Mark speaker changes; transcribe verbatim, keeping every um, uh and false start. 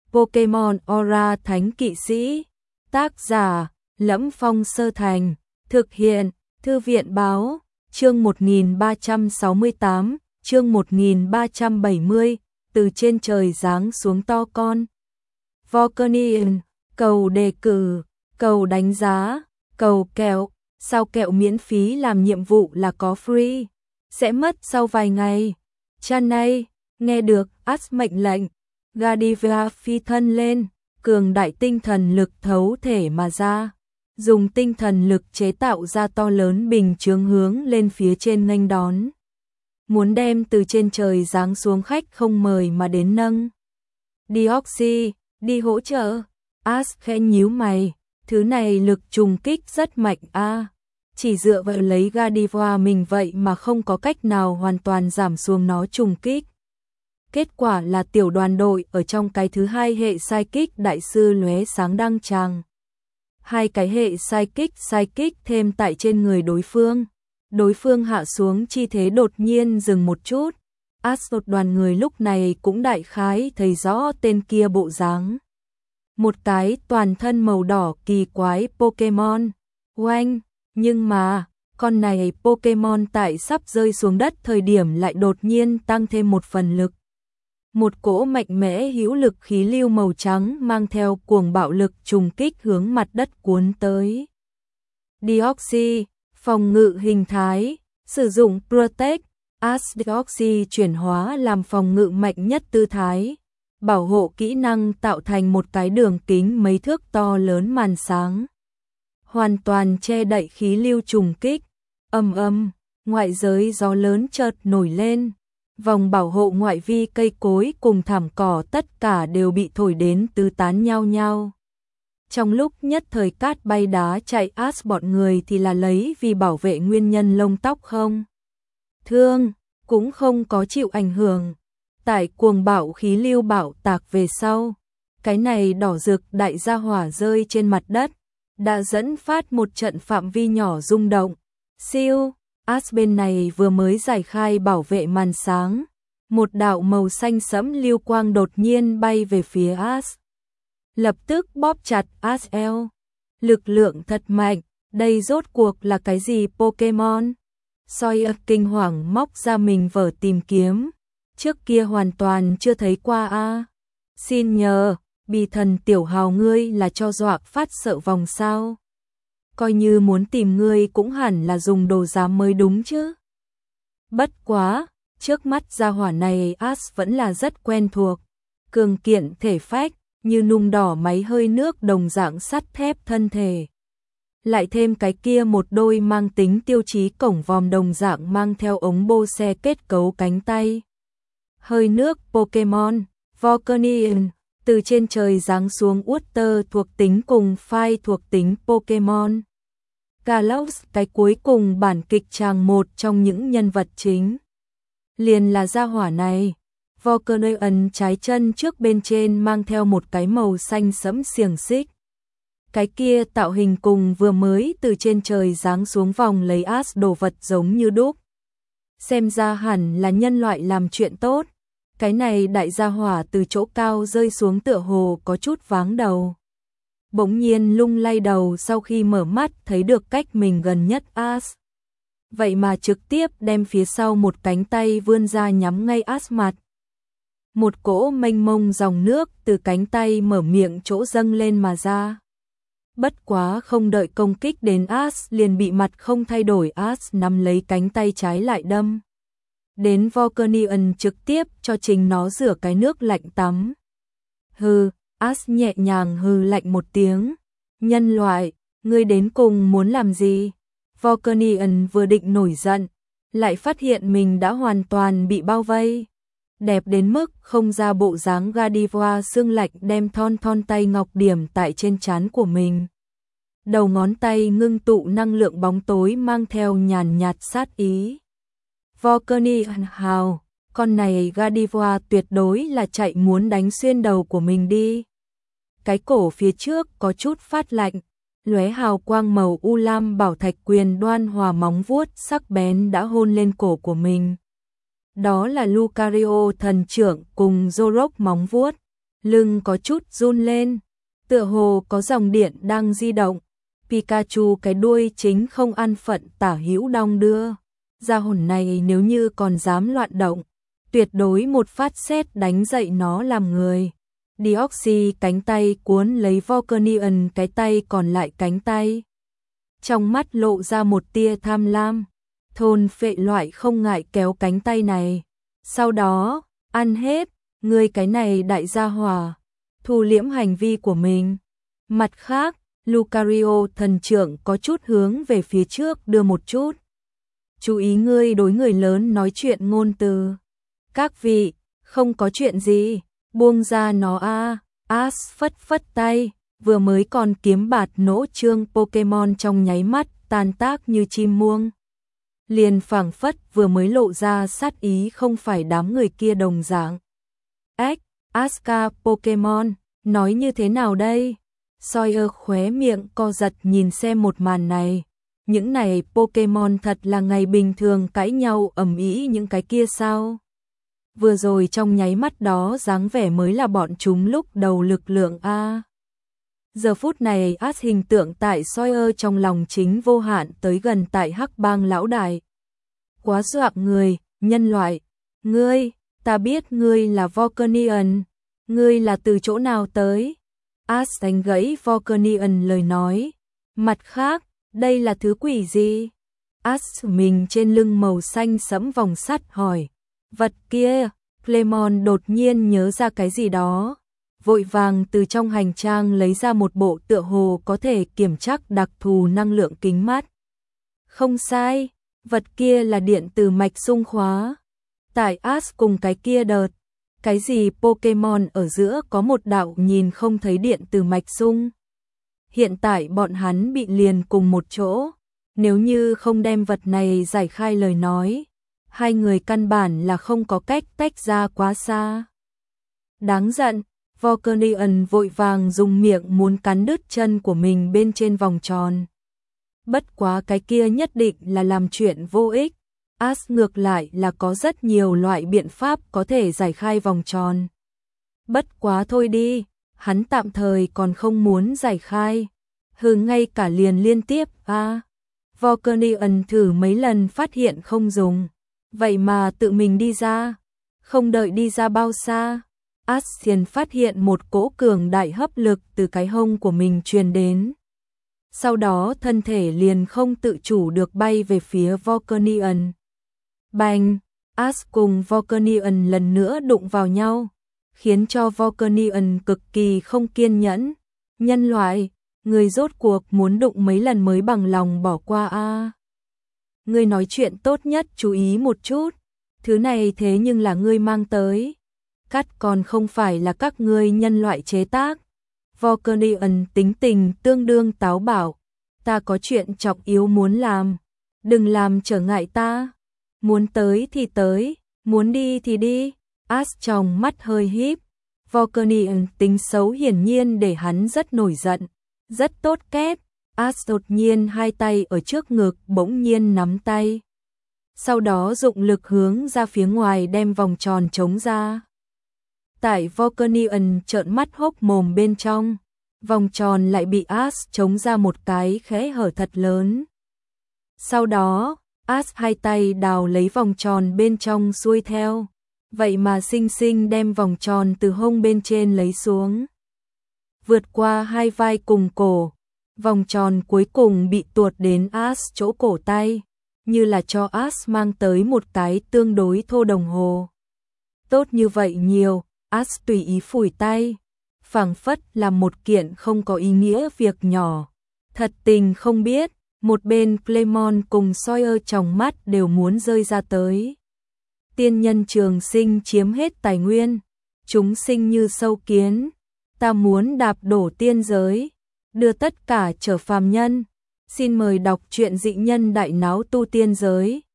Speaker 1: Pokemon Aura Thánh Kỵ Sĩ. Tác giả: Lẫm Phong Sơ Thành. Thực hiện: Thư viện Báo. Chương một nghìn ba trăm sáu mươi tám, chương một nghìn ba trăm bảy mươi, từ trên trời giáng xuống to con. Volcanion, cầu đề cử, cầu đánh giá, cầu kẹo, sao kẹo miễn phí làm nhiệm vụ là có free, sẽ mất sau vài ngày. Chanay, nghe được, Ash mệnh lệnh, Gardevoir phi thân lên, cường đại tinh thần lực thấu thể mà ra, dùng tinh thần lực chế tạo ra to lớn bình chướng hướng lên phía trên nghênh đón. Muốn đem từ trên trời giáng xuống khách không mời mà đến nâng. Deoxy, đi hỗ trợ. Ash khẽ nhíu mày, thứ này lực trùng kích rất mạnh a. À. Chỉ dựa vào lấy Gardevoir mình vậy mà không có cách nào hoàn toàn giảm xuống nó trùng kích. Kết quả là tiểu đoàn đội ở trong cái thứ hai hệ Psychic đại sư lóe sáng đăng tràng. Hai cái hệ Psychic Psychic thêm tại trên người đối phương. Đối phương hạ xuống chi thế đột nhiên dừng một chút. Ash đoàn người lúc này cũng đại khái thấy rõ tên kia bộ dáng. Một cái toàn thân màu đỏ kỳ quái Pokemon. Oanh, nhưng mà, con này Pokemon tại sắp rơi xuống đất thời điểm lại đột nhiên tăng thêm một phần lực. Một cỗ mạnh mẽ hữu lực khí lưu màu trắng mang theo cuồng bạo lực trùng kích hướng mặt đất cuốn tới. Deoxy, phòng ngự hình thái, sử dụng Protect, Ash Deoxy chuyển hóa làm phòng ngự mạnh nhất tư thái. Bảo hộ kỹ năng tạo thành một cái đường kính mấy thước to lớn màn sáng. Hoàn toàn che đậy khí lưu trùng kích. Ầm ầm, ngoại giới gió lớn chợt nổi lên. Vòng bảo hộ ngoại vi cây cối cùng thảm cỏ tất cả đều bị thổi đến tứ tán nhau nhau. Trong lúc nhất thời cát bay đá chạy, Ash bọn người thì là lấy vì bảo vệ nguyên nhân lông tóc không thương, cũng không có chịu ảnh hưởng. Tại cuồng bạo khí lưu bạo tạc về sau, cái này đỏ rực đại gia hỏa rơi trên mặt đất, đã dẫn phát một trận phạm vi nhỏ rung động. Siêu, Ash bên này vừa mới giải khai bảo vệ màn sáng, một đạo màu xanh sẫm lưu quang đột nhiên bay về phía Ash. Lập tức bóp chặt Ash eo. Lực lượng thật mạnh, đây rốt cuộc là cái gì Pokemon? Sawyer kinh hoàng móc ra mình vở tìm kiếm. Trước kia hoàn toàn chưa thấy qua a. À. Xin nhờ, bì thần tiểu hào ngươi là cho dọa phát sợ vòng sao? Coi như muốn tìm ngươi cũng hẳn là dùng đồ giám mới đúng chứ. Bất quá, trước mắt gia hỏa này Ash vẫn là rất quen thuộc. Cường kiện thể phách, như nung đỏ máy hơi nước đồng dạng sắt thép thân thể. Lại thêm cái kia một đôi mang tính tiêu chí cổng vòm đồng dạng mang theo ống bô xe kết cấu cánh tay. Hơi nước Pokemon, Volcanion, từ trên trời giáng xuống Water thuộc tính cùng Fire thuộc tính Pokemon. Galops, cái cuối cùng bản kịch tràng một trong những nhân vật chính. Liền là gia hỏa này. Volcanion trái chân trước bên trên mang theo một cái màu xanh sẫm xiềng xích. Cái kia tạo hình cùng vừa mới từ trên trời giáng xuống vòng lấy Ash đồ vật giống như đúc. Xem ra hẳn là nhân loại làm chuyện tốt. Cái này đại gia hỏa từ chỗ cao rơi xuống tựa hồ có chút váng đầu. Bỗng nhiên lung lay đầu sau khi mở mắt thấy được cách mình gần nhất Ash. Vậy mà trực tiếp đem phía sau một cánh tay vươn ra nhắm ngay Ash mặt. Một cỗ mênh mông dòng nước từ cánh tay mở miệng chỗ dâng lên mà ra. Bất quá không đợi công kích đến Ash liền bị mặt không thay đổi Ash nắm lấy cánh tay trái lại đâm. Đến Volcanion trực tiếp cho chính nó rửa cái nước lạnh tắm. Hừ, Ash nhẹ nhàng hừ lạnh một tiếng. Nhân loại, ngươi đến cùng muốn làm gì? Volcanion vừa định nổi giận, lại phát hiện mình đã hoàn toàn bị bao vây. Đẹp đến mức không ra bộ dáng Gardevoir xương lạnh đem thon thon tay ngọc điểm tại trên trán của mình. Đầu ngón tay ngưng tụ năng lượng bóng tối mang theo nhàn nhạt sát ý. Volcanion hào, con này Gardevoir tuyệt đối là chạy muốn đánh xuyên đầu của mình đi. Cái cổ phía trước có chút phát lạnh, lóe hào quang màu u lam bảo thạch quyền đoan hòa móng vuốt sắc bén đã hôn lên cổ của mình. Đó là Lucario thần trưởng cùng Zorok móng vuốt. lưng có chút run lên, tựa hồ có dòng điện đang di động. Pikachu cái đuôi chính không an phận tả hữu đong đưa. Gia hồn này nếu như còn dám loạn động, tuyệt đối một phát sét đánh dậy nó làm người. Deoxys cánh tay cuốn lấy Volcanion cái tay còn lại cánh tay. Trong mắt lộ ra một tia tham lam, thôn phệ loại không ngại kéo cánh tay này. Sau đó, ăn hết, ngươi cái này đại gia hỏa, thu liễm hành vi của mình. Mặt khác, Lucario thần trưởng có chút hướng về phía trước đưa một chút. Chú ý ngươi đối người lớn nói chuyện ngôn từ. Các vị, không có chuyện gì, buông ra nó a. As phất phất tay, vừa mới còn kiếm bạt nỗ trương Pokemon trong nháy mắt tan tác như chim muông. Liền phảng phất vừa mới lộ ra sát ý không phải đám người kia đồng dạng. Ếch, Aska Pokemon, nói như thế nào đây? Sawyer khóe miệng co giật nhìn xem một màn này. Những này Pokemon thật là ngày bình thường cãi nhau ầm ĩ những cái kia sao? Vừa rồi trong nháy mắt đó dáng vẻ mới là bọn chúng lúc đầu lực lượng a. Giờ phút này As hình tượng tại Sawyer trong lòng chính vô hạn tới gần tại Hắc Bang lão đại. Quá dọa người, nhân loại. Ngươi, ta biết ngươi là Volcanion. Ngươi là từ chỗ nào tới? As đánh gãy Volcanion lời nói. Mặt khác, đây là thứ quỷ gì? As mình trên lưng màu xanh sẫm vòng sắt hỏi. Vật kia, Clemon đột nhiên nhớ ra cái gì đó. Vội vàng từ trong hành trang lấy ra một bộ tựa hồ có thể kiểm tra đặc thù năng lượng kính mắt. Không sai, vật kia là điện từ mạch xung khóa. Tại As cùng cái kia đợt, cái gì Pokemon ở giữa có một đạo nhìn không thấy điện từ mạch xung. Hiện tại bọn hắn bị liền cùng một chỗ, nếu như không đem vật này giải khai lời nói, hai người căn bản là không có cách tách ra quá xa. Đáng giận, Volcanion vội vàng dùng miệng muốn cắn đứt chân của mình bên trên vòng tròn. Bất quá cái kia nhất định là làm chuyện vô ích. As ngược lại là có rất nhiều loại biện pháp có thể giải khai vòng tròn. Bất quá thôi đi, hắn tạm thời còn không muốn giải khai. Hừ, ngay cả liền liên tiếp a. À, Volcanion thử mấy lần phát hiện không dùng, vậy mà tự mình đi ra. Không đợi đi ra bao xa, As liền phát hiện một cỗ cường đại hấp lực từ cái hông của mình truyền đến. Sau đó thân thể liền không tự chủ được bay về phía Volcanion. Bành, As cùng Volcanion lần nữa đụng vào nhau, khiến cho Volcanion cực kỳ không kiên nhẫn. Nhân loại, người rốt cuộc muốn đụng mấy lần mới bằng lòng bỏ qua a. À, ngươi nói chuyện tốt nhất chú ý một chút, thứ này thế nhưng là ngươi mang tới. Cắt còn không phải là các ngươi nhân loại chế tác. Volcanion tính tình tương đương táo bạo, ta có chuyện trọng yếu muốn làm, đừng làm trở ngại ta. Muốn tới thì tới, muốn đi thì đi. As trong mắt hơi híp. Volcanion tính xấu hiển nhiên để hắn rất nổi giận, rất tốt kết. As đột nhiên hai tay ở trước ngực bỗng nhiên nắm tay. Sau đó dụng lực hướng ra phía ngoài đem vòng tròn chống ra. Tại Volcanion trợn mắt hốc mồm bên trong, vòng tròn lại bị As chống ra một cái khẽ hở thật lớn. Sau đó, As hai tay đào lấy vòng tròn bên trong xuôi theo, vậy mà xinh xinh đem vòng tròn từ hông bên trên lấy xuống. Vượt qua hai vai cùng cổ, vòng tròn cuối cùng bị tuột đến As chỗ cổ tay, như là cho As mang tới một cái tương đối thô đồng hồ. Tốt như vậy nhiều, As tùy ý phủi tay, phảng phất là một kiện không có ý nghĩa việc nhỏ. Thật tình không biết, một bên Clemon cùng Sawyer trong mắt đều muốn rơi ra tới. Tiên nhân trường sinh chiếm hết tài nguyên, chúng sinh như sâu kiến, ta muốn đạp đổ tiên giới, đưa tất cả trở phàm nhân. Xin mời đọc truyện Dị Nhân Đại Náo Tu Tiên Giới.